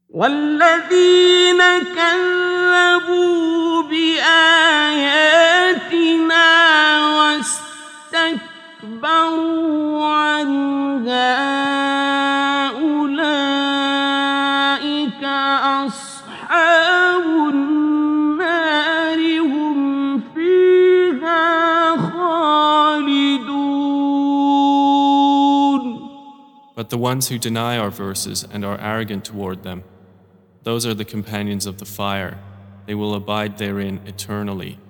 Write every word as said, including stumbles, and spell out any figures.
والذين كذبوا بآياتنا واستكبروا عنها أولئك أصحاب النار هم فيها خالدون. But the ones who deny our verses and are arrogant toward them, those are the companions of the fire. They will abide therein eternally.